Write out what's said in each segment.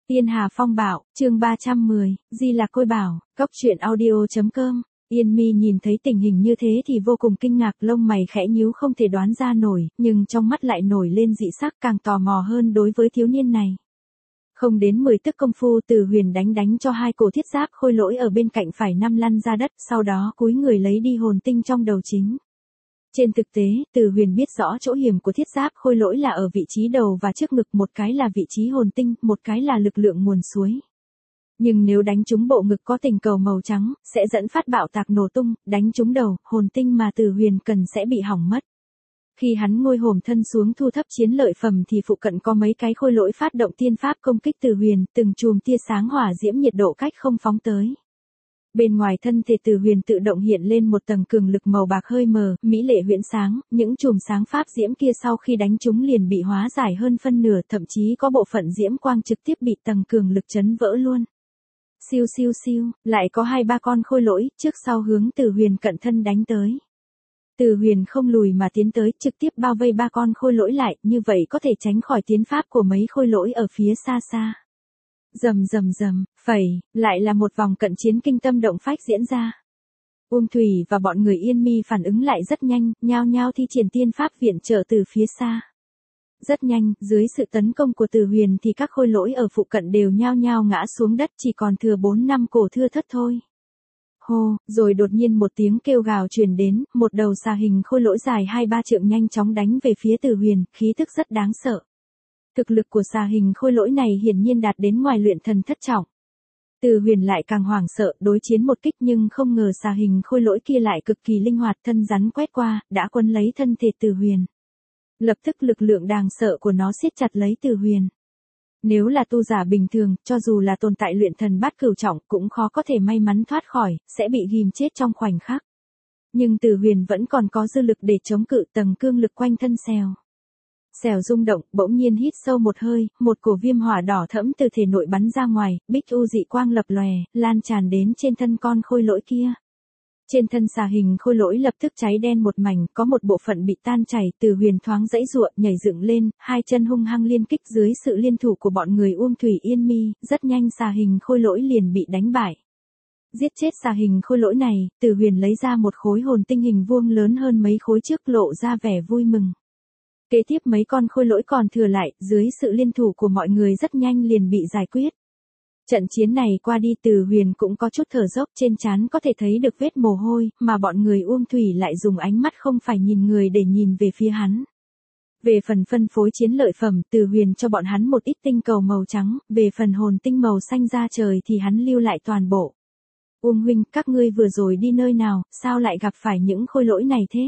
Tiên Hà Phong Bảo, chương 310, Di Lạc Côi Bảo, Cốc truyện audio.com. Yên Mi nhìn thấy tình hình như thế thì vô cùng kinh ngạc, lông mày khẽ nhíu không thể đoán ra nổi, nhưng trong mắt lại nổi lên dị sắc, càng tò mò hơn đối với thiếu niên này. Không đến 10 tức công phu, Từ Huyền đánh cho hai cổ thiết giáp khôi lỗi ở bên cạnh phải nằm lăn ra đất, sau đó cúi người lấy đi hồn tinh trong đầu chính. Trên thực tế, Từ Huyền biết rõ chỗ hiểm của thiết giáp khôi lỗi là ở vị trí đầu và trước ngực, một cái là vị trí hồn tinh, một cái là lực lượng nguồn suối. Nhưng nếu đánh trúng bộ ngực có tình cầu màu trắng, sẽ dẫn phát bạo tạc nổ tung, đánh trúng đầu, hồn tinh mà Từ Huyền cần sẽ bị hỏng mất. Khi hắn ngồi hổm thân xuống thu thấp chiến lợi phẩm thì phụ cận có mấy cái khôi lỗi phát động tiên pháp công kích Từ Huyền, từng chùm tia sáng hỏa diễm nhiệt độ cách không phóng tới. Bên ngoài thân thể Từ Huyền tự động hiện lên một tầng cường lực màu bạc hơi mờ, mỹ lệ huyễn sáng, những chùm sáng pháp diễm kia sau khi đánh trúng liền bị hóa giải hơn phân nửa, thậm chí có bộ phận diễm quang trực tiếp bị tầng cường lực chấn vỡ luôn. Siêu siêu siêu, lại có 2-3 con khôi lỗi, trước sau hướng Từ Huyền cận thân đánh tới. Từ Huyền không lùi mà tiến tới, trực tiếp bao vây 3 con khôi lỗi lại, như vậy có thể tránh khỏi tiến pháp của mấy khôi lỗi ở phía xa xa. Rầm rầm rầm, phẩy, lại là một vòng cận chiến kinh tâm động phách diễn ra. Uông Thủy và bọn người Yên Mi phản ứng lại rất nhanh, nhao nhao thi triển tiên pháp viện trợ từ phía xa. Rất nhanh, dưới sự tấn công của Từ Huyền thì các khôi lỗi ở phụ cận đều nhao nhao ngã xuống đất, chỉ còn thừa 4-5 cổ thưa thớt thôi. Hô, rồi đột nhiên một tiếng kêu gào truyền đến, một đầu xà hình khôi lỗi dài 2-3 trượng nhanh chóng đánh về phía Từ Huyền, khí tức rất đáng sợ. Thực lực của xà hình khôi lỗi này hiển nhiên đạt đến ngoài luyện thần thất trọng. Từ Huyền lại càng hoảng sợ, đối chiến một kích nhưng không ngờ xà hình khôi lỗi kia lại cực kỳ linh hoạt, thân rắn quét qua, đã quấn lấy thân thể Từ Huyền. Lập tức lực lượng đáng sợ của nó siết chặt lấy Từ Huyền. Nếu là tu giả bình thường, cho dù là tồn tại luyện thần bát cửu trọng cũng khó có thể may mắn thoát khỏi, sẽ bị ghim chết trong khoảnh khắc. Nhưng Từ Huyền vẫn còn có dư lực để chống cự, tầng cương lực quanh thân xèo. Xèo rung động, bỗng nhiên hít sâu một hơi, một cổ viêm hỏa đỏ thẫm từ thể nội bắn ra ngoài, bích u dị quang lập lòe, lan tràn đến trên thân con khôi lỗi kia. Trên thân xà hình khôi lỗi lập tức cháy đen một mảnh, có một bộ phận bị tan chảy, Từ Huyền thoáng giãy giụa, nhảy dựng lên, hai chân hung hăng liên kích dưới sự liên thủ của bọn người Uông Thủy Yên Mi, rất nhanh xà hình khôi lỗi liền bị đánh bại. Giết chết xà hình khôi lỗi này, Từ Huyền lấy ra một khối hồn tinh hình vuông lớn hơn mấy khối trước, lộ ra vẻ vui mừng. Kế tiếp mấy con khôi lỗi còn thừa lại, dưới sự liên thủ của mọi người rất nhanh liền bị giải quyết. Trận chiến này qua đi, Từ Huyền cũng có chút thở dốc, trên trán có thể thấy được vết mồ hôi, mà bọn người Uông Thủy lại dùng ánh mắt không phải nhìn người để nhìn về phía hắn. Về phần phân phối chiến lợi phẩm, Từ Huyền cho bọn hắn một ít tinh cầu màu trắng, về phần hồn tinh màu xanh da trời thì hắn lưu lại toàn bộ. Uông huynh, các ngươi vừa rồi đi nơi nào, sao lại gặp phải những khôi lỗi này thế?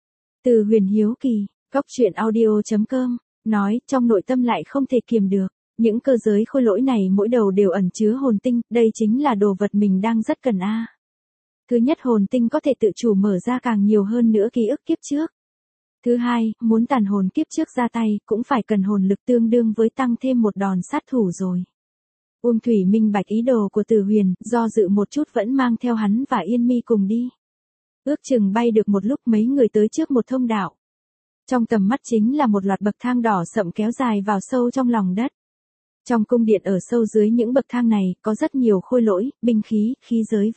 Từ Huyền hiếu kỳ, Cốc truyện audio.com, nói, trong nội tâm lại không thể kiềm được. Những cơ giới khôi lỗi này mỗi đầu đều ẩn chứa hồn tinh, đây chính là đồ vật mình đang rất cần a. Thứ nhất, hồn tinh có thể tự chủ mở ra càng nhiều hơn nữa ký ức kiếp trước. Thứ hai, muốn tàn hồn kiếp trước ra tay, cũng phải cần hồn lực tương đương với tăng thêm một đòn sát thủ rồi. Uông Thủy minh bạch ý đồ của Từ Huyền, do dự một chút vẫn mang theo hắn và Yên Mi cùng đi. Ước chừng bay được một lúc, mấy người tới trước một thông đạo. Trong tầm mắt chính là một loạt bậc thang đỏ sậm kéo dài vào sâu trong lòng đất. Trong cung điện ở sâu dưới những bậc thang này, có rất nhiều khôi lỗi, binh khí, khí giới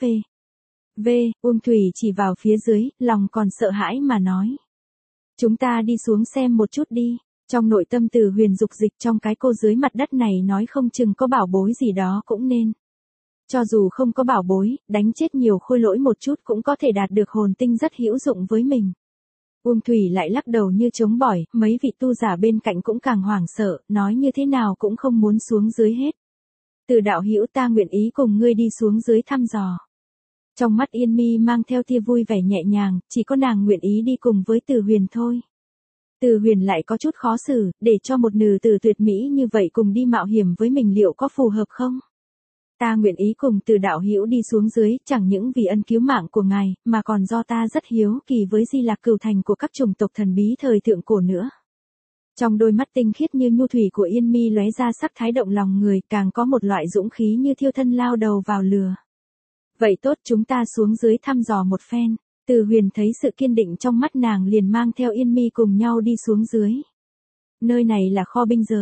Uông Thủy chỉ vào phía dưới, lòng còn sợ hãi mà nói. Chúng ta đi xuống xem một chút đi. Trong nội tâm Từ Huyền dục dịch, trong cái cô dưới mặt đất này nói không chừng có bảo bối gì đó cũng nên. Cho dù không có bảo bối, đánh chết nhiều khôi lỗi một chút cũng có thể đạt được hồn tinh rất hữu dụng với mình. Uông Thủy lại lắc đầu như chống bỏi, mấy vị tu giả bên cạnh cũng càng hoảng sợ, nói như thế nào cũng không muốn xuống dưới hết. Từ đạo hữu, ta nguyện ý cùng ngươi đi xuống dưới thăm dò. Trong mắt Yên Mi mang theo tia vui vẻ nhẹ nhàng, chỉ có nàng nguyện ý đi cùng với Từ Huyền thôi. Từ Huyền lại có chút khó xử, để cho một nữ tử tuyệt mỹ như vậy cùng đi mạo hiểm với mình liệu có phù hợp không? Ta nguyện ý cùng Từ đạo hữu đi xuống dưới, chẳng những vì ân cứu mạng của ngài, mà còn do ta rất hiếu kỳ với Di Lạc Cửu Thành của các chủng tộc thần bí thời thượng cổ nữa. Trong đôi mắt tinh khiết như nhu thủy của Yên Mi lóe ra sắc thái động lòng người, càng có một loại dũng khí như thiêu thân lao đầu vào lửa. Vậy tốt, chúng ta xuống dưới thăm dò một phen. Từ Huyền thấy sự kiên định trong mắt nàng liền mang theo Yên Mi cùng nhau đi xuống dưới. Nơi này là kho binh giới.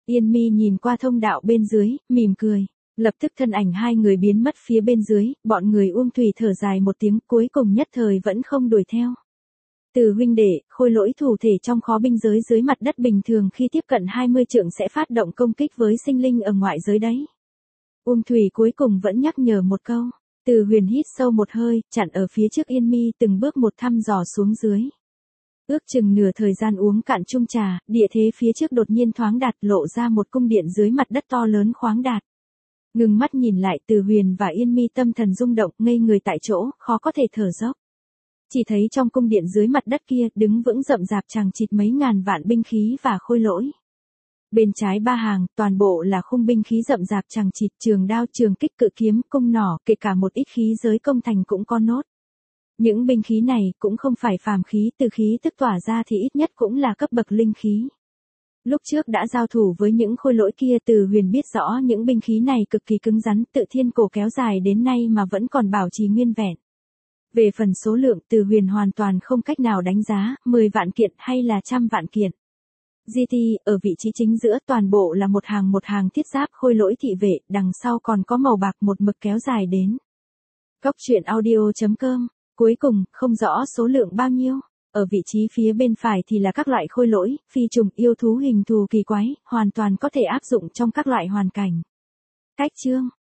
Yên Mi nhìn qua thông đạo bên dưới, mỉm cười. Lập tức thân ảnh hai người biến mất phía bên dưới, bọn người Uông Thủy thở dài một tiếng, cuối cùng nhất thời vẫn không đuổi theo. Từ huynh đệ, khôi lỗi thủ thể trong khó binh giới dưới mặt đất bình thường khi tiếp cận 20 trượng sẽ phát động công kích với sinh linh ở ngoại giới đấy. Uông Thủy cuối cùng vẫn nhắc nhở một câu. Từ Huyền hít sâu một hơi, chặn ở phía trước Yên Mi, từng bước một thăm dò xuống dưới. Ước chừng nửa thời gian uống cạn chung trà, địa thế phía trước đột nhiên thoáng đạt, lộ ra một cung điện dưới mặt đất to lớn khoáng đạt. Ngừng mắt nhìn lại, Từ Huyền và Yên Mi tâm thần rung động, ngây người tại chỗ, khó có thể thở dốc. Chỉ thấy trong cung điện dưới mặt đất kia, đứng vững rậm rạp chằng chịt mấy ngàn vạn binh khí và khôi lỗi. Bên trái ba hàng, toàn bộ là khung binh khí rậm rạp chằng chịt, trường đao, trường kích, cự kiếm, cung nỏ, kể cả một ít khí giới công thành cũng có nốt. Những binh khí này cũng không phải phàm khí, từ khí tức tỏa ra thì ít nhất cũng là cấp bậc linh khí. Lúc trước đã giao thủ với những khôi lỗi kia, Từ Huyền biết rõ những binh khí này cực kỳ cứng rắn, tự thiên cổ kéo dài đến nay mà vẫn còn bảo trì nguyên vẹn. Về phần số lượng, Từ Huyền hoàn toàn không cách nào đánh giá, 10 vạn kiện hay là trăm vạn kiện. GT, ở vị trí chính giữa toàn bộ là một hàng thiết giáp khôi lỗi thị vệ, đằng sau còn có màu bạc một mực kéo dài đến. Cốc truyện audio.com, cuối cùng, không rõ số lượng bao nhiêu. Ở vị trí phía bên phải thì là các loại khôi lỗi, phi trùng, yêu thú hình thù kỳ quái, hoàn toàn có thể áp dụng trong các loại hoàn cảnh. Cách chương